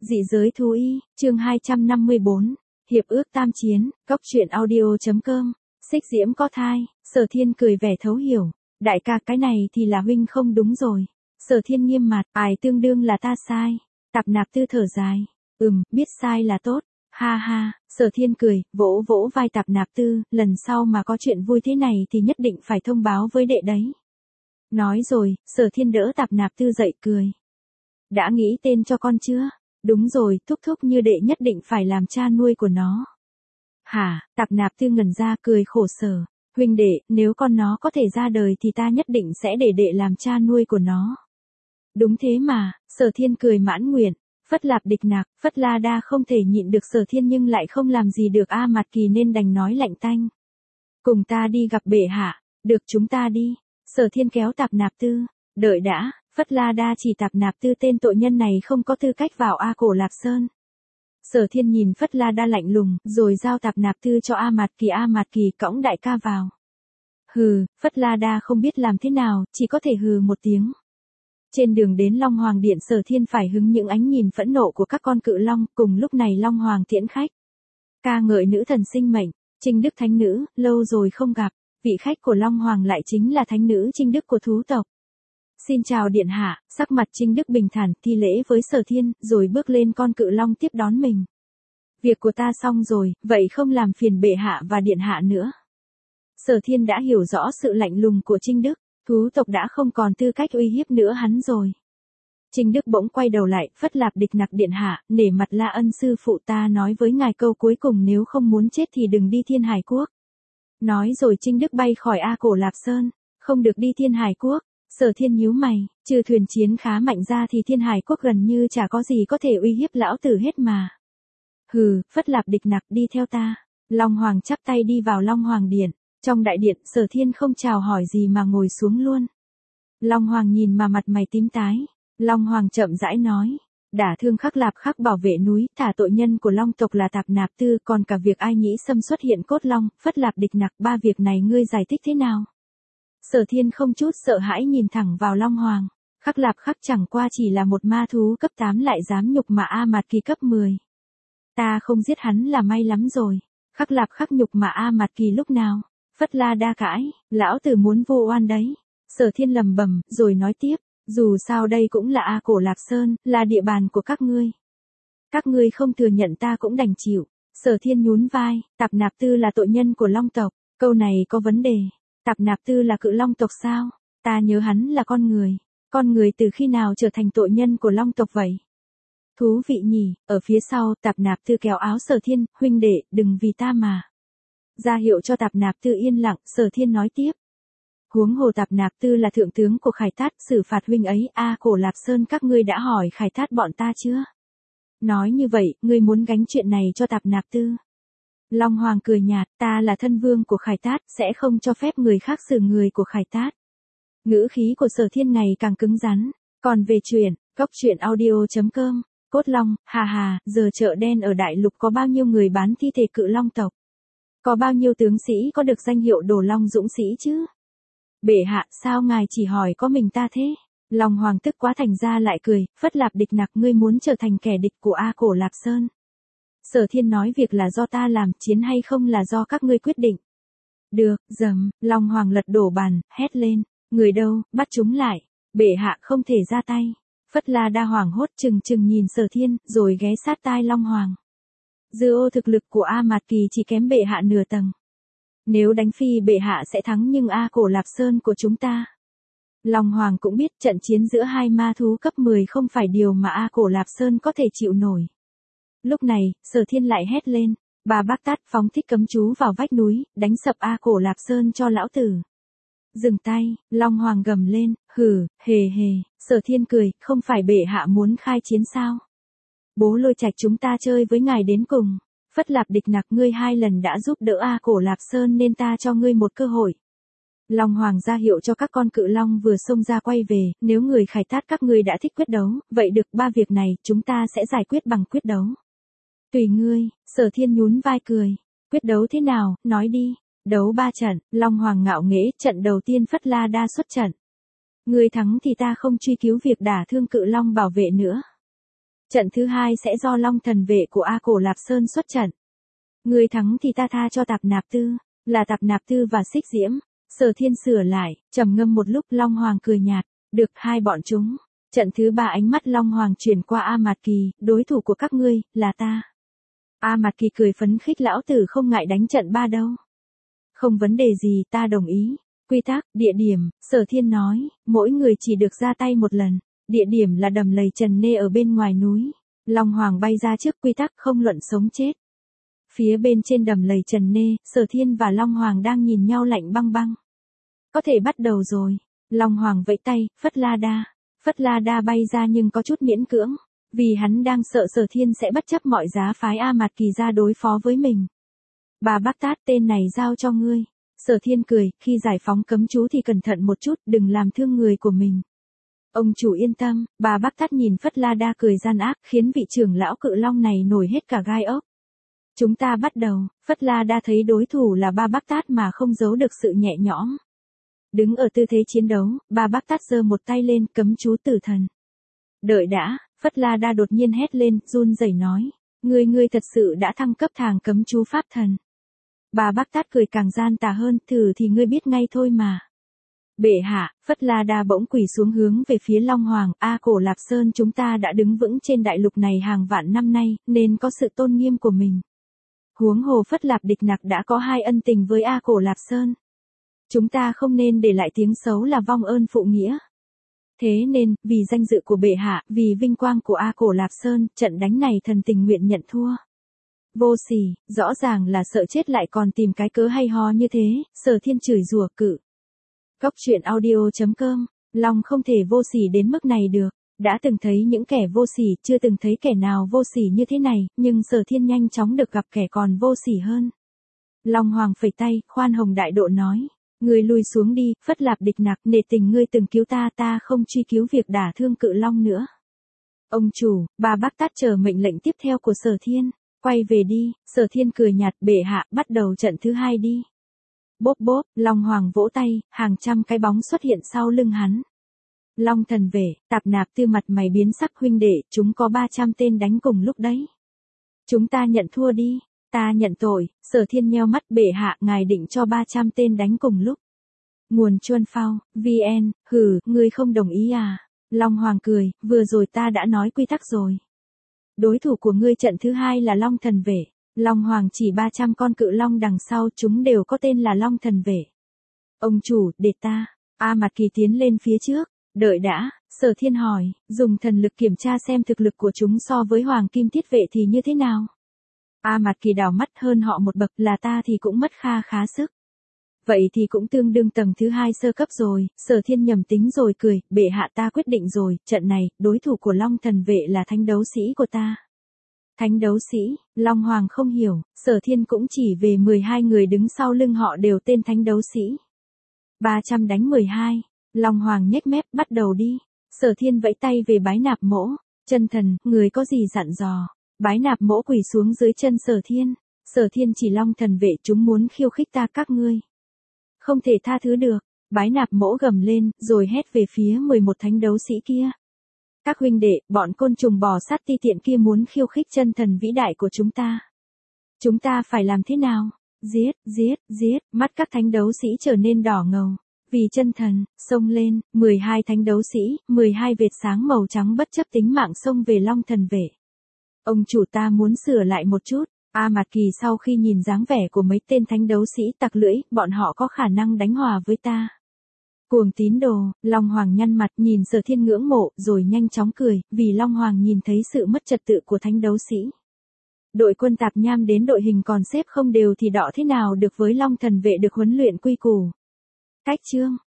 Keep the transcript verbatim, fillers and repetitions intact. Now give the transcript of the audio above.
Dị giới thú y, chương hai trăm năm mươi bốn, Hiệp ước tam chiến, góc truyện audio.com, Xích diễm có thai, Sở Thiên cười vẻ thấu hiểu, đại ca cái này thì là huynh không đúng rồi. Sở Thiên nghiêm mặt, ai tương đương là ta sai. Tạp Nạp Tư thở dài, ừm, biết sai là tốt, ha ha. Sở Thiên cười, vỗ vỗ vai Tạp Nạp Tư, lần sau mà có chuyện vui thế này thì nhất định phải thông báo với đệ đấy. Nói rồi, Sở Thiên đỡ Tạp Nạp Tư dậy cười. Đã nghĩ tên cho con chưa? Đúng rồi, thúc thúc như đệ nhất định phải làm cha nuôi của nó. Hả? Tạp Nạp Tư ngẩn ra cười khổ sở. Huynh đệ, nếu con nó có thể ra đời thì ta nhất định sẽ để đệ làm cha nuôi của nó. Đúng thế mà, Sở Thiên cười mãn nguyện. Phất Lạp Địch Nặc, Phất La Đa không thể nhịn được Sở Thiên nhưng lại không làm gì được A Mạt Kỳ nên đành nói lạnh tanh. Cùng ta đi gặp bệ hạ, được chúng ta đi. Sở Thiên kéo Tạp Nạp Tư, đợi đã. Phất La Đa chỉ Tạp Nạp Tư tên tội nhân này không có tư cách vào A Cổ Lạc Sơn. Sở Thiên nhìn Phất La Đa lạnh lùng, rồi giao Tạp Nạp Tư cho A Mạt Kỳ. A Mạt Kỳ cõng đại ca vào. Hừ, Phất La Đa không biết làm thế nào, chỉ có thể hừ một tiếng. Trên đường đến Long Hoàng Điện, Sở Thiên phải hứng những ánh nhìn phẫn nộ của các con cự long, cùng lúc này Long Hoàng tiễn khách. Ca ngợi nữ thần sinh mệnh, Trinh Đức Thánh Nữ, lâu rồi không gặp, vị khách của Long Hoàng lại chính là Thánh Nữ Trinh Đức của thú tộc. Xin chào điện hạ, sắc mặt Trinh Đức bình thản, thi lễ với Sở Thiên, rồi bước lên con cự long tiếp đón mình. Việc của ta xong rồi, vậy không làm phiền bệ hạ và điện hạ nữa. Sở Thiên đã hiểu rõ sự lạnh lùng của Trinh Đức, thú tộc đã không còn tư cách uy hiếp nữa hắn rồi. Trinh Đức bỗng quay đầu lại, Phất Lạp Địch Nặc điện hạ, nể mặt La Ân sư phụ ta nói với ngài câu cuối cùng, nếu không muốn chết thì đừng đi Thiên Hải Quốc. Nói rồi Trinh Đức bay khỏi A Cổ Lạc Sơn, không được đi Thiên Hải Quốc. Sở Thiên nhíu mày, trừ thuyền chiến khá mạnh ra thì Thiên Hải Quốc gần như chả có gì có thể uy hiếp lão tử hết mà. Hừ, Phất Lạp Địch Nặc đi theo ta. Long Hoàng chắp tay đi vào Long Hoàng Điện. Trong đại điện, Sở Thiên không chào hỏi gì mà ngồi xuống luôn. Long Hoàng nhìn mà mặt mày tím tái. Long Hoàng chậm rãi nói, đả thương Khắc Lạp Khắc bảo vệ núi, thả tội nhân của Long tộc là Tạp Nạp Tư, còn cả việc ai nhĩ xâm xuất hiện cốt long, Phất Lạp Địch Nặc, ba việc này ngươi giải thích thế nào? Sở Thiên không chút sợ hãi nhìn thẳng vào Long Hoàng. Khắc Lạp Khắc chẳng qua chỉ là một ma thú cấp tám lại dám nhục mạ A Mạt Kỳ cấp mười. Ta không giết hắn là may lắm rồi. Khắc Lạp Khắc nhục mạ A Mạt Kỳ lúc nào? Phất La Đa cãi, lão tử muốn vô oan đấy. Sở Thiên lầm bầm, rồi nói tiếp, dù sao đây cũng là A Cổ Lạc Sơn, là địa bàn của các ngươi. Các ngươi không thừa nhận ta cũng đành chịu. Sở Thiên nhún vai, Tạp Nạp Tư là tội nhân của Long tộc, câu này có vấn đề. Tạp Nạp Tư là cự long tộc sao? Ta nhớ hắn là con người. Con người từ khi nào trở thành tội nhân của Long tộc vậy? Thú vị nhỉ, ở phía sau, Tạp Nạp Tư kéo áo Sở Thiên, huynh đệ, đừng vì ta mà. Ra hiệu cho Tạp Nạp Tư yên lặng, Sở Thiên nói tiếp. Huống hồ Tạp Nạp Tư là thượng tướng của Khải Thát, xử phạt huynh ấy, A Cổ Lạc Sơn các ngươi đã hỏi Khải Thát bọn ta chưa? Nói như vậy, ngươi muốn gánh chuyện này cho Tạp Nạp Tư. Long Hoàng cười nhạt, ta là thân vương của Khải Thát, sẽ không cho phép người khác xử người của Khải Thát. Ngữ khí của Sở Thiên ngày càng cứng rắn. Còn về chuyện, góc truyện audio.com, Cốt Long, hà hà, giờ chợ đen ở Đại Lục có bao nhiêu người bán thi thể cự long tộc? Có bao nhiêu tướng sĩ có được danh hiệu Đồ Long Dũng Sĩ chứ? Bệ hạ, sao ngài chỉ hỏi có mình ta thế? Long Hoàng tức quá thành ra lại cười, Phất Lạp Địch Nặc, ngươi muốn trở thành kẻ địch của A Cổ Lạc Sơn. Sở Thiên nói việc là do ta làm, chiến hay không là do các ngươi quyết định. Được, dầm, Long Hoàng lật đổ bàn, hét lên, người đâu, bắt chúng lại, bệ hạ không thể ra tay. Phất La Đa hoảng hốt chừng chừng nhìn Sở Thiên, rồi ghé sát tai Long Hoàng. Dư ô thực lực của A Mạt Kỳ chỉ kém bệ hạ nửa tầng. Nếu đánh phi bệ hạ sẽ thắng nhưng A Cổ Lạc Sơn của chúng ta. Long Hoàng cũng biết trận chiến giữa hai ma thú cấp mười không phải điều mà A Cổ Lạc Sơn có thể chịu nổi. Lúc này, Sở Thiên lại hét lên, bà Bác Tát phóng thích cấm chú vào vách núi, đánh sập A Cổ Lạc Sơn cho lão tử. Dừng tay, Long Hoàng gầm lên, hừ, hề hề, Sở Thiên cười, không phải bệ hạ muốn khai chiến sao? Bố Lôi Trạch chúng ta chơi với ngài đến cùng. Phất Lạp Địch Nặc, ngươi hai lần đã giúp đỡ A Cổ Lạc Sơn nên ta cho ngươi một cơ hội. Long Hoàng ra hiệu cho các con cự long vừa xông ra quay về, nếu người Khải Thát các ngươi đã thích quyết đấu, vậy được, ba việc này chúng ta sẽ giải quyết bằng quyết đấu. Tùy ngươi, Sở Thiên nhún vai cười. Quyết đấu thế nào, nói đi. Đấu ba trận, Long Hoàng ngạo nghễ, trận đầu tiên Phất La Đa xuất trận. Ngươi thắng thì ta không truy cứu việc đả thương cự long bảo vệ nữa. Trận thứ hai sẽ do Long Thần Vệ của A Cổ Lạp Sơn xuất trận. Người thắng thì ta tha cho Tạp Nạp Tư, là Tạp Nạp Tư và Xích Diễm. Sở Thiên sửa lại, trầm ngâm một lúc, Long Hoàng cười nhạt, được hai bọn chúng. Trận thứ ba ánh mắt Long Hoàng chuyển qua A Mạt Kỳ, đối thủ của các ngươi, là ta. A Mạt Kỳ cười phấn khích, lão tử không ngại đánh trận ba đâu. Không vấn đề gì, ta đồng ý. Quy tắc, địa điểm, Sở Thiên nói, mỗi người chỉ được ra tay một lần. Địa điểm là đầm lầy Trần Nê ở bên ngoài núi. Long Hoàng bay ra trước, quy tắc không luận sống chết. Phía bên trên đầm lầy Trần Nê, Sở Thiên và Long Hoàng đang nhìn nhau lạnh băng băng. Có thể bắt đầu rồi. Long Hoàng vẫy tay, Phất La Đa. Phất La Đa bay ra nhưng có chút miễn cưỡng, vì hắn đang sợ Sở Thiên sẽ bất chấp mọi giá phái A Mạt Kỳ ra đối phó với mình. Bà Bác Tát, tên này giao cho ngươi. Sở Thiên cười, khi giải phóng cấm chú thì cẩn thận một chút, đừng làm thương người của mình. Ông chủ yên tâm, bà Bác Tát nhìn Phất La Đa cười gian ác, khiến vị trưởng lão cự long này nổi hết cả gai ốc. Chúng ta bắt đầu. Phất La Đa thấy đối thủ là ba Bác Tát mà không giấu được sự nhẹ nhõm. Đứng ở tư thế chiến đấu, ba Bác Tát giơ một tay lên, cấm chú tử thần. Đợi đã, Phất La Đa đột nhiên hét lên, run rẩy nói, ngươi ngươi thật sự đã thăng cấp thàng cấm chú pháp thần. Ba Bác Tát cười càng gian tà hơn, thử thì ngươi biết ngay thôi mà. Bệ hạ, Phất La Đa bỗng quỳ xuống hướng về phía Long Hoàng, A Cổ Lạp Sơn chúng ta đã đứng vững trên đại lục này hàng vạn năm nay, nên có sự tôn nghiêm của mình. Huống hồ Phất Lạp Địch Nặc đã có hai ân tình với A Cổ Lạp Sơn. Chúng ta không nên để lại tiếng xấu là vong ơn phụ nghĩa. Thế nên, vì danh dự của bệ hạ, vì vinh quang của A Cổ Lạp Sơn, trận đánh này thần tình nguyện nhận thua. Vô sỉ, rõ ràng là sợ chết lại còn tìm cái cớ hay ho như thế, Sở Thiên chửi rủa cự. Cóc truyện audio chấm com, Long không thể vô sỉ đến mức này được. Đã từng thấy những kẻ vô sỉ, chưa từng thấy kẻ nào vô sỉ như thế này, nhưng Sở Thiên nhanh chóng được gặp kẻ còn vô sỉ hơn. Long Hoàng phẩy tay, khoan hồng đại độ nói. Ngươi lùi xuống đi, Phất Lạp Địch Nặc, nể tình ngươi từng cứu ta, ta không truy cứu việc đả thương cự long nữa. Ông chủ, ba Bác Tát chờ mệnh lệnh tiếp theo của Sở Thiên. Quay về đi, Sở Thiên cười nhạt, bệ hạ, bắt đầu trận thứ hai đi. Bốp bốp, Long Hoàng vỗ tay, hàng trăm cái bóng xuất hiện sau lưng hắn. Long Thần Vệ, Tạp Nạp Tư mặt mày biến sắc, huynh đệ, chúng có ba trăm tên đánh cùng lúc đấy. Chúng ta nhận thua đi. Ta nhận tội. Sở Thiên nheo mắt, bệ hạ, ngài định cho ba trăm tên đánh cùng lúc. Nguồn Chuân Phao, vê en, hừ, ngươi không đồng ý à? Long Hoàng cười, vừa rồi ta đã nói quy tắc rồi. Đối thủ của ngươi trận thứ hai là Long Thần Vệ. Long Hoàng chỉ ba trăm con cự long đằng sau, chúng đều có tên là Long Thần Vệ. Ông chủ, để ta. A Mạt Kỳ tiến lên phía trước. Đợi đã, Sở Thiên hỏi, dùng thần lực kiểm tra xem thực lực của chúng so với Hoàng Kim Thiết Vệ thì như thế nào? A Mạt Kỳ đảo mắt, hơn họ một bậc, là ta thì cũng mất kha khá sức. Vậy thì cũng tương đương tầng thứ hai sơ cấp rồi. Sở Thiên nhầm tính rồi cười, bệ hạ, ta quyết định rồi, trận này, đối thủ của Long Thần Vệ là thánh đấu sĩ của ta. Thánh đấu sĩ, Long Hoàng không hiểu, Sở Thiên cũng chỉ về mười hai người đứng sau lưng họ đều tên thánh đấu sĩ. ba trăm đánh mười hai, Long Hoàng nhếch mép, bắt đầu đi. Sở Thiên vẫy tay về Bái Nạp Mỗ, chân thần, người có gì dặn dò. Bái Nạp Mỗ quỳ xuống dưới chân Sở Thiên. Sở Thiên chỉ, Long Thần Vệ chúng muốn khiêu khích ta các ngươi. Không thể tha thứ được. Bái Nạp Mỗ gầm lên, rồi hét về phía mười một thánh đấu sĩ kia. Các huynh đệ, bọn côn trùng bò sát ti tiện kia muốn khiêu khích chân thần vĩ đại của chúng ta. Chúng ta phải làm thế nào? Giết, giết, giết, mắt các thánh đấu sĩ trở nên đỏ ngầu. Vì chân thần, xông lên, mười hai thánh đấu sĩ, mười hai vệt sáng màu trắng bất chấp tính mạng xông về Long Thần Vệ. Ông chủ, ta muốn sửa lại một chút. A Mạt Kỳ sau khi nhìn dáng vẻ của mấy tên thánh đấu sĩ tặc lưỡi, bọn họ có khả năng đánh hòa với ta. Cuồng tín đồ, Long Hoàng nhăn mặt nhìn Sở Thiên ngưỡng mộ, rồi nhanh chóng cười, vì Long Hoàng nhìn thấy sự mất trật tự của thánh đấu sĩ. Đội quân tạp nham đến đội hình còn xếp không đều thì đọ thế nào được với Long Thần Vệ được huấn luyện quy củ. Cách chương,